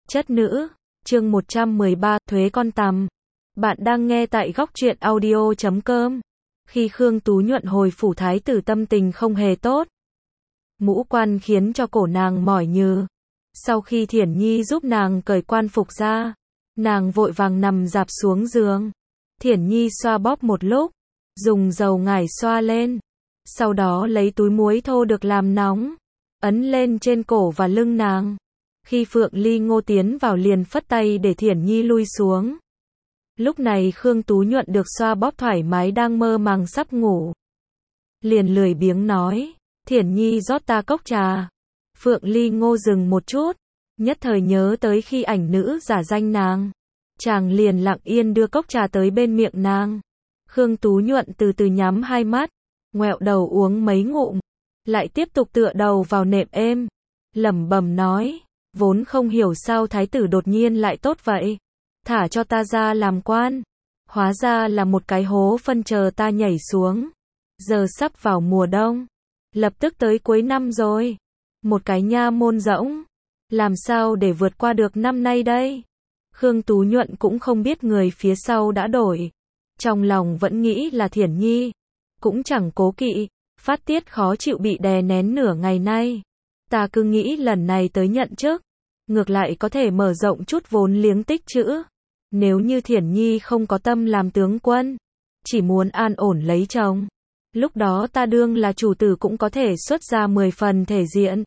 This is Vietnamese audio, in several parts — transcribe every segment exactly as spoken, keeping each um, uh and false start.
Chất nữ, chương một trăm mười ba, thuế con tằm. Bạn đang nghe tại góc truyện audio chấm com. Khi Khương Tú Nhuận hồi phủ thái tử tâm tình không hề tốt. Mũ quan khiến cho cổ nàng mỏi nhừ. Sau khi Thiển Nhi giúp nàng cởi quan phục ra, nàng vội vàng nằm dạp xuống giường. Thiển Nhi xoa bóp một lúc, dùng dầu ngải xoa lên. Sau đó lấy túi muối thô được làm nóng, ấn lên trên cổ và lưng nàng. Khi Phượng Ly Ngô tiến vào liền phất tay để Thiển Nhi lui xuống. Lúc này Khương Tú Nhuận được xoa bóp thoải mái đang mơ màng sắp ngủ. Liền lười biếng nói, Thiển Nhi rót ta cốc trà. Phượng Ly Ngô dừng một chút, nhất thời nhớ tới khi ảnh nữ giả danh nàng. Chàng liền lặng yên đưa cốc trà tới bên miệng nàng. Khương Tú Nhuận từ từ nhắm hai mắt, ngoẹo đầu uống mấy ngụm, lại tiếp tục tựa đầu vào nệm êm, lẩm bẩm nói, vốn không hiểu sao thái tử đột nhiên lại tốt vậy, thả cho ta ra làm quan, hóa ra là một cái hố phân chờ ta nhảy xuống. Giờ sắp vào mùa đông, lập tức tới cuối năm rồi, một cái nha môn rỗng, làm sao để vượt qua được năm nay đây? Khương Tú Nhuận cũng không biết người phía sau đã đổi, trong lòng vẫn nghĩ là Thiển Nhi, cũng chẳng cố kỵ, phát tiết khó chịu bị đè nén nửa ngày nay. Ta cứ nghĩ lần này tới nhận chức, ngược lại có thể mở rộng chút vốn liếng tích trữ. Nếu như Thiển Nhi không có tâm làm tướng quân, chỉ muốn an ổn lấy chồng, lúc đó ta đương là chủ tử cũng có thể xuất ra mười phần thể diện.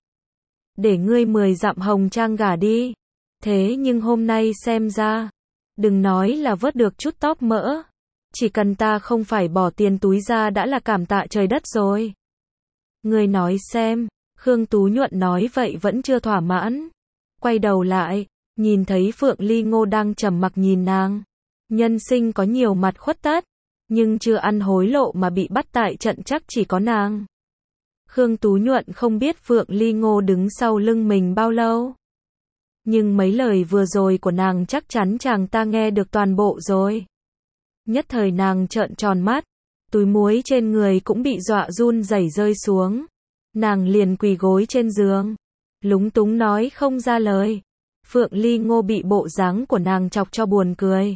Để ngươi mười dặm hồng trang gả đi. Thế nhưng hôm nay xem ra, đừng nói là vớt được chút tóp mỡ, chỉ cần ta không phải bỏ tiền túi ra đã là cảm tạ trời đất rồi. Ngươi nói xem. Khương Tú Nhuận nói vậy vẫn chưa thỏa mãn. Quay đầu lại, nhìn thấy Phượng Ly Ngô đang trầm mặc nhìn nàng. Nhân sinh có nhiều mặt khuất tất, nhưng chưa ăn hối lộ mà bị bắt tại trận chắc chỉ có nàng. Khương Tú Nhuận không biết Phượng Ly Ngô đứng sau lưng mình bao lâu. Nhưng mấy lời vừa rồi của nàng chắc chắn chàng ta nghe được toàn bộ rồi. Nhất thời nàng trợn tròn mắt, túi muối trên người cũng bị dọa run rẩy rơi xuống. Nàng liền quỳ gối trên giường, lúng túng nói không ra lời. Phượng Ly Ngô bị bộ dáng của nàng chọc cho buồn cười,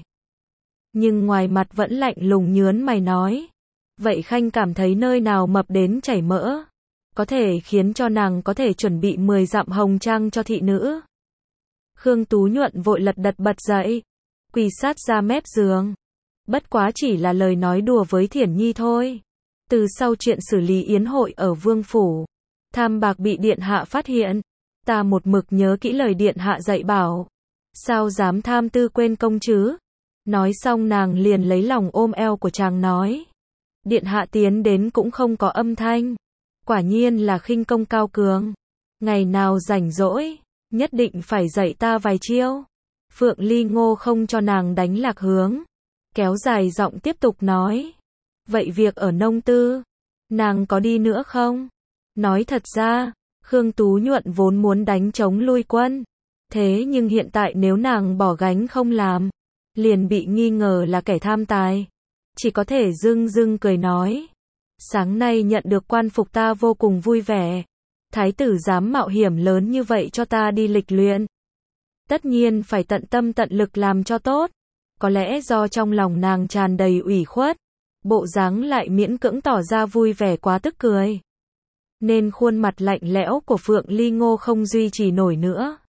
nhưng ngoài mặt vẫn lạnh lùng nhớn mày nói, vậy Khanh cảm thấy nơi nào mập đến chảy mỡ, có thể khiến cho nàng có thể chuẩn bị mười dặm hồng trang cho thị nữ. Khương Tú Nhuận vội lật đật bật dậy, quỳ sát ra mép giường. Bất quá chỉ là lời nói đùa với Thiển Nhi thôi. Từ sau chuyện xử lý yến hội ở Vương Phủ, tham bạc bị Điện Hạ phát hiện, ta một mực nhớ kỹ lời Điện Hạ dạy bảo. Sao dám tham tư quên công chứ? Nói xong nàng liền lấy lòng ôm eo của chàng nói. Điện Hạ tiến đến cũng không có âm thanh. Quả nhiên là khinh công cao cường. Ngày nào rảnh rỗi, nhất định phải dạy ta vài chiêu. Phượng Ly Ngô không cho nàng đánh lạc hướng, kéo dài giọng tiếp tục nói. Vậy việc ở nông tư, nàng có đi nữa không? Nói thật ra, Khương Tú Nhuận vốn muốn đánh chống lui quân. Thế nhưng hiện tại nếu nàng bỏ gánh không làm, liền bị nghi ngờ là kẻ tham tài. Chỉ có thể dưng dưng cười nói. Sáng nay nhận được quan phục ta vô cùng vui vẻ. Thái tử dám mạo hiểm lớn như vậy cho ta đi lịch luyện. Tất nhiên phải tận tâm tận lực làm cho tốt. Có lẽ do trong lòng nàng tràn đầy ủy khuất, bộ dáng lại miễn cưỡng tỏ ra vui vẻ quá tức cười, nên khuôn mặt lạnh lẽo của Phượng Ly Ngô không duy trì nổi nữa.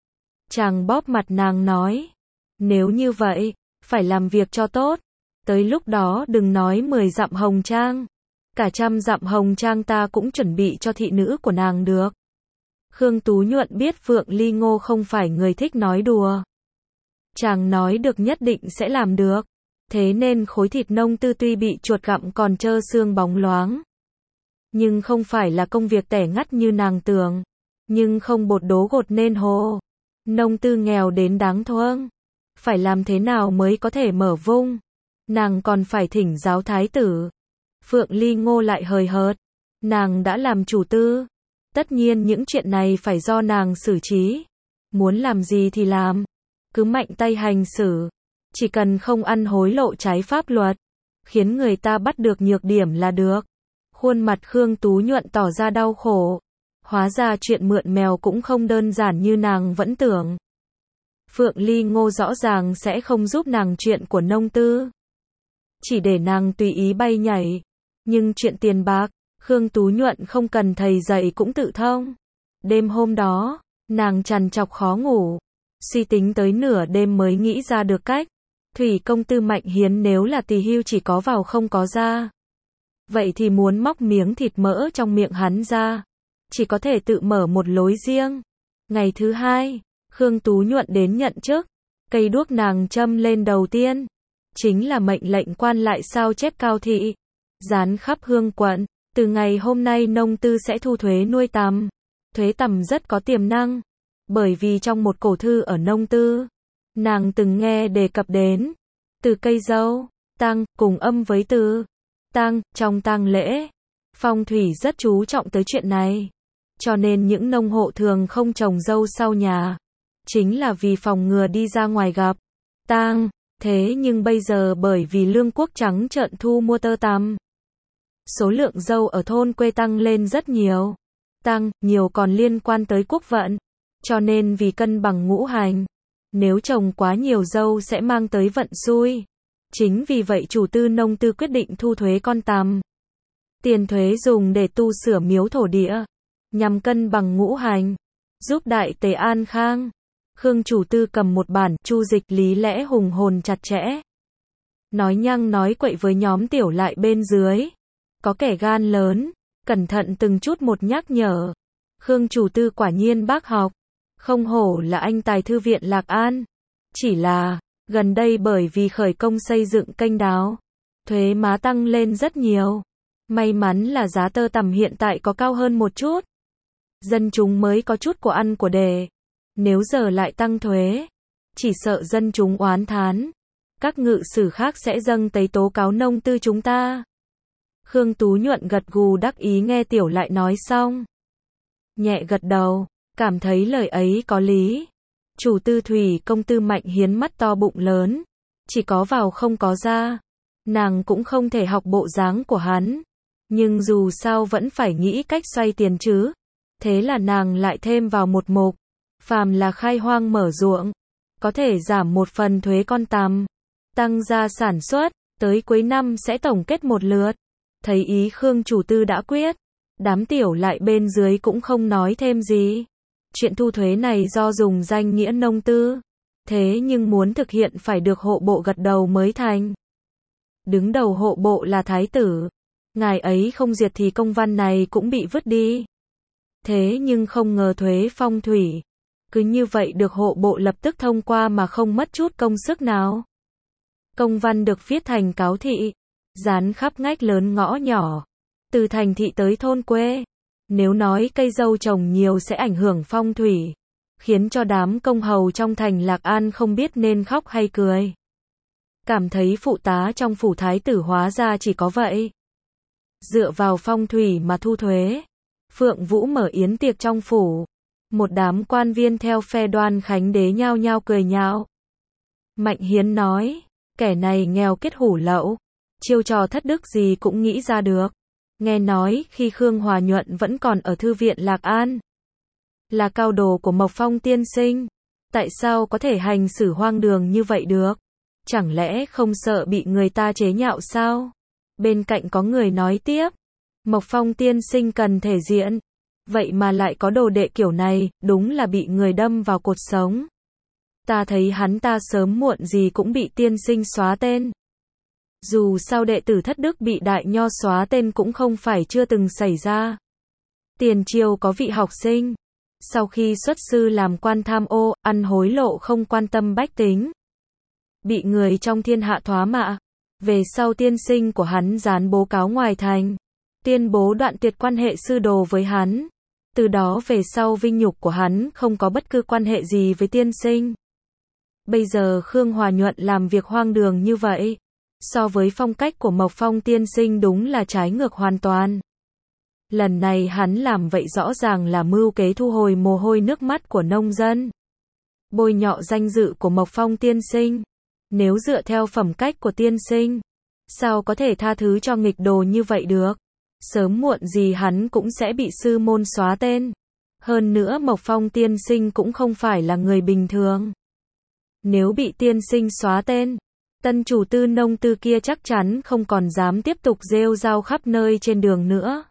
Chàng bóp mặt nàng nói, nếu như vậy, phải làm việc cho tốt, tới lúc đó đừng nói mười dặm hồng trang, cả trăm dặm hồng trang ta cũng chuẩn bị cho thị nữ của nàng được. Khương Tú Nhuận biết Phượng Ly Ngô không phải người thích nói đùa. Chàng nói được nhất định sẽ làm được. Thế nên khối thịt nông tư tuy bị chuột gặm còn trơ xương bóng loáng, nhưng không phải là công việc tẻ ngắt như nàng tưởng. Nhưng không bột đố gột nên hồ. Nông tư nghèo đến đáng thương, phải làm thế nào mới có thể mở vung. Nàng còn phải thỉnh giáo thái tử. Phượng Ly Ngô lại hời hợt. Nàng đã làm chủ tư, tất nhiên những chuyện này phải do nàng xử trí. Muốn làm gì thì làm, cứ mạnh tay hành xử. Chỉ cần không ăn hối lộ trái pháp luật, khiến người ta bắt được nhược điểm là được. Khuôn mặt Khương Tú Nhuận tỏ ra đau khổ. Hóa ra chuyện mượn mèo cũng không đơn giản như nàng vẫn tưởng. Phượng Ly Ngô rõ ràng sẽ không giúp nàng chuyện của nông tư. Chỉ để nàng tùy ý bay nhảy. Nhưng chuyện tiền bạc, Khương Tú Nhuận không cần thầy dạy cũng tự thông. Đêm hôm đó, nàng trằn trọc khó ngủ. Suy tính tới nửa đêm mới nghĩ ra được cách. Thủy công tư Mạnh Hiến nếu là tỳ hưu chỉ có vào không có ra. Vậy thì muốn móc miếng thịt mỡ trong miệng hắn ra. Chỉ có thể tự mở một lối riêng. Ngày thứ hai, Khương Tú Nhuận đến nhận chức. Cây đuốc nàng châm lên đầu tiên. Chính là mệnh lệnh quan lại sao chép Cao thị. Dán khắp hương quận. Từ ngày hôm nay nông tư sẽ thu thuế nuôi tằm. Thuế tằm rất có tiềm năng. Bởi vì trong một cổ thư ở nông tư, nàng từng nghe đề cập đến từ cây dâu, tang, cùng âm với từ tang, trong tang lễ. Phong thủy rất chú trọng tới chuyện này. Cho nên những nông hộ thường không trồng dâu sau nhà. Chính là vì phòng ngừa đi ra ngoài gặp tang. Thế nhưng bây giờ bởi vì Lương Quốc trắng trợn thu mua tơ tằm, số lượng dâu ở thôn quê tăng lên rất nhiều. Tăng, nhiều còn liên quan tới quốc vận. Cho nên vì cân bằng ngũ hành, nếu trồng quá nhiều dâu sẽ mang tới vận xui. Chính vì vậy chủ tư nông tư quyết định thu thuế con tằm. Tiền thuế dùng để tu sửa miếu thổ địa, nhằm cân bằng ngũ hành, giúp đại tề an khang. Khương chủ tư cầm một bản chu dịch lý lẽ hùng hồn chặt chẽ. Nói nhăng nói quậy với nhóm tiểu lại bên dưới. Có kẻ gan lớn, cẩn thận từng chút một nhắc nhở. Khương chủ tư quả nhiên bác học. Không hổ là anh tài thư viện Lạc An. Chỉ là, gần đây bởi vì khởi công xây dựng kênh đào, thuế má tăng lên rất nhiều. May mắn là giá tơ tằm hiện tại có cao hơn một chút. Dân chúng mới có chút của ăn của để. Nếu giờ lại tăng thuế, chỉ sợ dân chúng oán thán. Các ngự sử khác sẽ dâng tới tố cáo nông tư chúng ta. Khương Tú Nhuận gật gù đắc ý nghe tiểu lại nói xong. Nhẹ gật đầu, cảm thấy lời ấy có lý. Chủ tư Thủy công tư Mạnh Hiến mắt to bụng lớn. Chỉ có vào không có ra. Nàng cũng không thể học bộ dáng của hắn. Nhưng dù sao vẫn phải nghĩ cách xoay tiền chứ. Thế là nàng lại thêm vào một mục. Phàm là khai hoang mở ruộng, có thể giảm một phần thuế con tằm. Tăng gia sản xuất, tới cuối năm sẽ tổng kết một lượt. Thấy ý Khương chủ tư đã quyết. Đám tiểu lại bên dưới cũng không nói thêm gì. Chuyện thu thuế này do dùng danh nghĩa nông tư. Thế nhưng muốn thực hiện phải được hộ bộ gật đầu mới thành. Đứng đầu hộ bộ là thái tử. Ngài ấy không duyệt thì công văn này cũng bị vứt đi. Thế nhưng không ngờ thuế phong thủy. Cứ như vậy được hộ bộ lập tức thông qua mà không mất chút công sức nào. Công văn được viết thành cáo thị. Dán khắp ngách lớn ngõ nhỏ. Từ thành thị tới thôn quê. Nếu nói cây dâu trồng nhiều sẽ ảnh hưởng phong thủy. Khiến cho đám công hầu trong thành Lạc An không biết nên khóc hay cười. Cảm thấy phụ tá trong phủ thái tử hóa ra chỉ có vậy. Dựa vào phong thủy mà thu thuế. Phượng Vũ mở yến tiệc trong phủ. Một đám quan viên theo phe Đoan Khánh đế nhao nhao cười nhạo. Mạnh Hiến nói, kẻ này nghèo kết hủ lậu. Chiêu trò thất đức gì cũng nghĩ ra được. Nghe nói khi Khương Hòa Nhuận vẫn còn ở thư viện Lạc An. Là cao đồ của Mộc Phong tiên sinh. Tại sao có thể hành xử hoang đường như vậy được? Chẳng lẽ không sợ bị người ta chế nhạo sao? Bên cạnh có người nói tiếp. Mộc Phong tiên sinh cần thể diện. Vậy mà lại có đồ đệ kiểu này, đúng là bị người đâm vào cột sống. Ta thấy hắn ta sớm muộn gì cũng bị tiên sinh xóa tên. Dù sao đệ tử thất đức bị đại nho xóa tên cũng không phải chưa từng xảy ra. Tiền triều có vị học sinh. Sau khi xuất sư làm quan tham ô, ăn hối lộ không quan tâm bách tính. Bị người trong thiên hạ thoá mạ. Về sau tiên sinh của hắn dán bố cáo ngoài thành. Tuyên bố đoạn tuyệt quan hệ sư đồ với hắn. Từ đó về sau vinh nhục của hắn không có bất cứ quan hệ gì với tiên sinh. Bây giờ Khương Hòa Nhuận làm việc hoang đường như vậy. So với phong cách của Mộc Phong tiên sinh đúng là trái ngược hoàn toàn. Lần này hắn làm vậy rõ ràng là mưu kế thu hồi mồ hôi nước mắt của nông dân. Bôi nhọ danh dự của Mộc Phong tiên sinh. Nếu dựa theo phẩm cách của tiên sinh, sao có thể tha thứ cho nghịch đồ như vậy được? Sớm muộn gì hắn cũng sẽ bị sư môn xóa tên. Hơn nữa Mộc Phong tiên sinh cũng không phải là người bình thường. Nếu bị tiên sinh xóa tên, tân chủ tư nông tư kia chắc chắn không còn dám tiếp tục rêu rao khắp nơi trên đường nữa.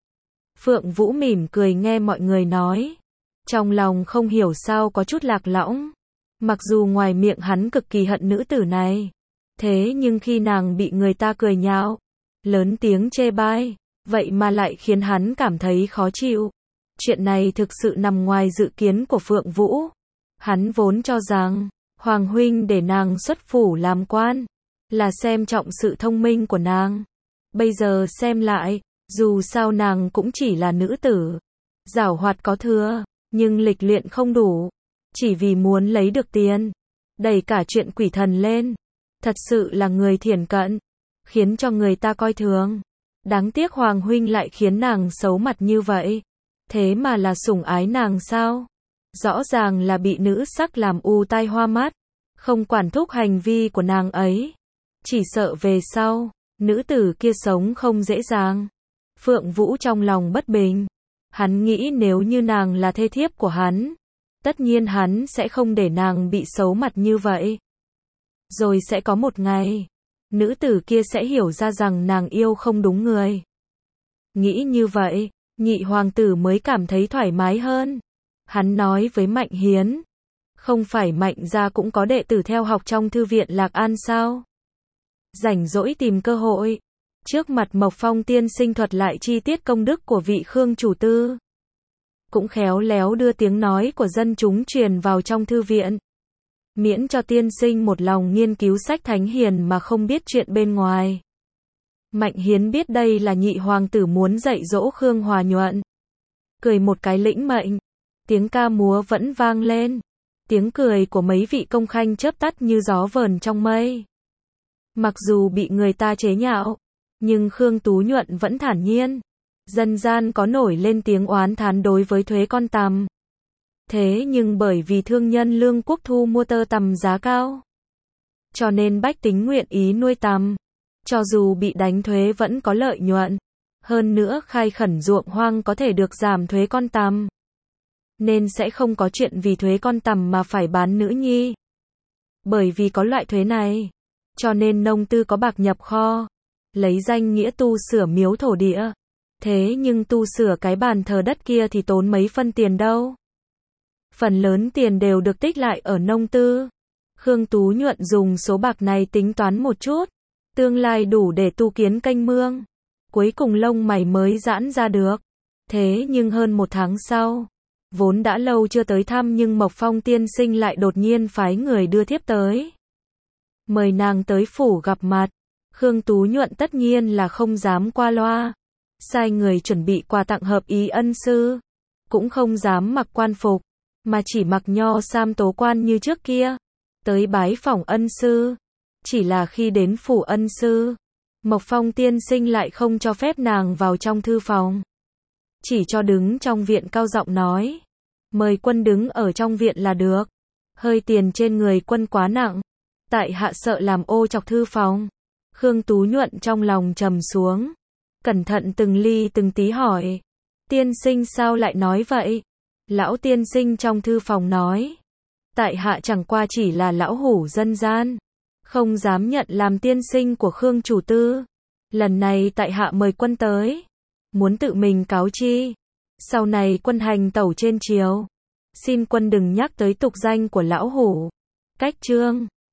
Phượng Vũ mỉm cười nghe mọi người nói. Trong lòng không hiểu sao có chút lạc lõng. Mặc dù ngoài miệng hắn cực kỳ hận nữ tử này. Thế nhưng khi nàng bị người ta cười nhạo, lớn tiếng chê bai, vậy mà lại khiến hắn cảm thấy khó chịu. Chuyện này thực sự nằm ngoài dự kiến của Phượng Vũ. Hắn vốn cho rằng, Hoàng huynh để nàng xuất phủ làm quan, là xem trọng sự thông minh của nàng. Bây giờ xem lại, dù sao nàng cũng chỉ là nữ tử. Giảo hoạt có thừa, nhưng lịch luyện không đủ. Chỉ vì muốn lấy được tiền, đẩy cả chuyện quỷ thần lên. Thật sự là người thiển cận, khiến cho người ta coi thường. Đáng tiếc Hoàng huynh lại khiến nàng xấu mặt như vậy. Thế mà là sủng ái nàng sao? Rõ ràng là bị nữ sắc làm u tai hoa mắt. Không quản thúc hành vi của nàng ấy. Chỉ sợ về sau, nữ tử kia sống không dễ dàng. Phượng Vũ trong lòng bất bình. Hắn nghĩ nếu như nàng là thê thiếp của hắn, tất nhiên hắn sẽ không để nàng bị xấu mặt như vậy. Rồi sẽ có một ngày, nữ tử kia sẽ hiểu ra rằng nàng yêu không đúng người. Nghĩ như vậy, nhị hoàng tử mới cảm thấy thoải mái hơn. Hắn nói với Mạnh Hiến, không phải Mạnh gia cũng có đệ tử theo học trong thư viện Lạc An sao? Rảnh rỗi tìm cơ hội, trước mặt Mộc Phong tiên sinh thuật lại chi tiết công đức của vị Khương chủ tư. Cũng khéo léo đưa tiếng nói của dân chúng truyền vào trong thư viện. Miễn cho tiên sinh một lòng nghiên cứu sách thánh hiền mà không biết chuyện bên ngoài. Mạnh Hiến biết đây là nhị hoàng tử muốn dạy dỗ Khương Hòa Nhuận. Cười một cái lĩnh mệnh. Tiếng ca múa vẫn vang lên. Tiếng cười của mấy vị công khanh chớp tắt như gió vờn trong mây. Mặc dù bị người ta chế nhạo, nhưng Khương Tú Nhuận vẫn thản nhiên. Dân gian có nổi lên tiếng oán thán đối với thuế con tằm. Thế nhưng bởi vì thương nhân Lương Quốc thu mua tơ tằm giá cao, cho nên bách tính nguyện ý nuôi tằm. Cho dù bị đánh thuế vẫn có lợi nhuận. Hơn nữa khai khẩn ruộng hoang có thể được giảm thuế con tằm. Nên sẽ không có chuyện vì thuế con tằm mà phải bán nữ nhi. Bởi vì có loại thuế này, cho nên nông tư có bạc nhập kho, lấy danh nghĩa tu sửa miếu thổ địa. Thế nhưng tu sửa cái bàn thờ đất kia thì tốn mấy phân tiền đâu. Phần lớn tiền đều được tích lại ở nông tư. Khương Tú Nhuận dùng số bạc này tính toán một chút, tương lai đủ để tu kiến kênh mương. Cuối cùng lông mày mới giãn ra được. Thế nhưng hơn một tháng sau, vốn đã lâu chưa tới thăm nhưng Mộc Phong tiên sinh lại đột nhiên phái người đưa thiếp tới. Mời nàng tới phủ gặp mặt. Khương Tú Nhuận tất nhiên là không dám qua loa. Sai người chuẩn bị quà tặng hợp ý ân sư. Cũng không dám mặc quan phục, mà chỉ mặc nho sam tố quan như trước kia. Tới bái phỏng ân sư. Chỉ là khi đến phủ ân sư, Mộc Phong tiên sinh lại không cho phép nàng vào trong thư phòng. Chỉ cho đứng trong viện cao giọng nói. Mời quân đứng ở trong viện là được. Hơi tiền trên người quân quá nặng. Tại hạ sợ làm ô chọc thư phòng. Khương Tú Nhuận trong lòng trầm xuống. Cẩn thận từng ly từng tí hỏi. Tiên sinh sao lại nói vậy? Lão tiên sinh trong thư phòng nói. Tại hạ chẳng qua chỉ là lão hủ dân gian. Không dám nhận làm tiên sinh của Khương chủ tư. Lần này tại hạ mời quân tới. Muốn tự mình cáo chi. Sau này quân hành tẩu trên triều. Xin quân đừng nhắc tới tục danh của lão hủ. Cách chương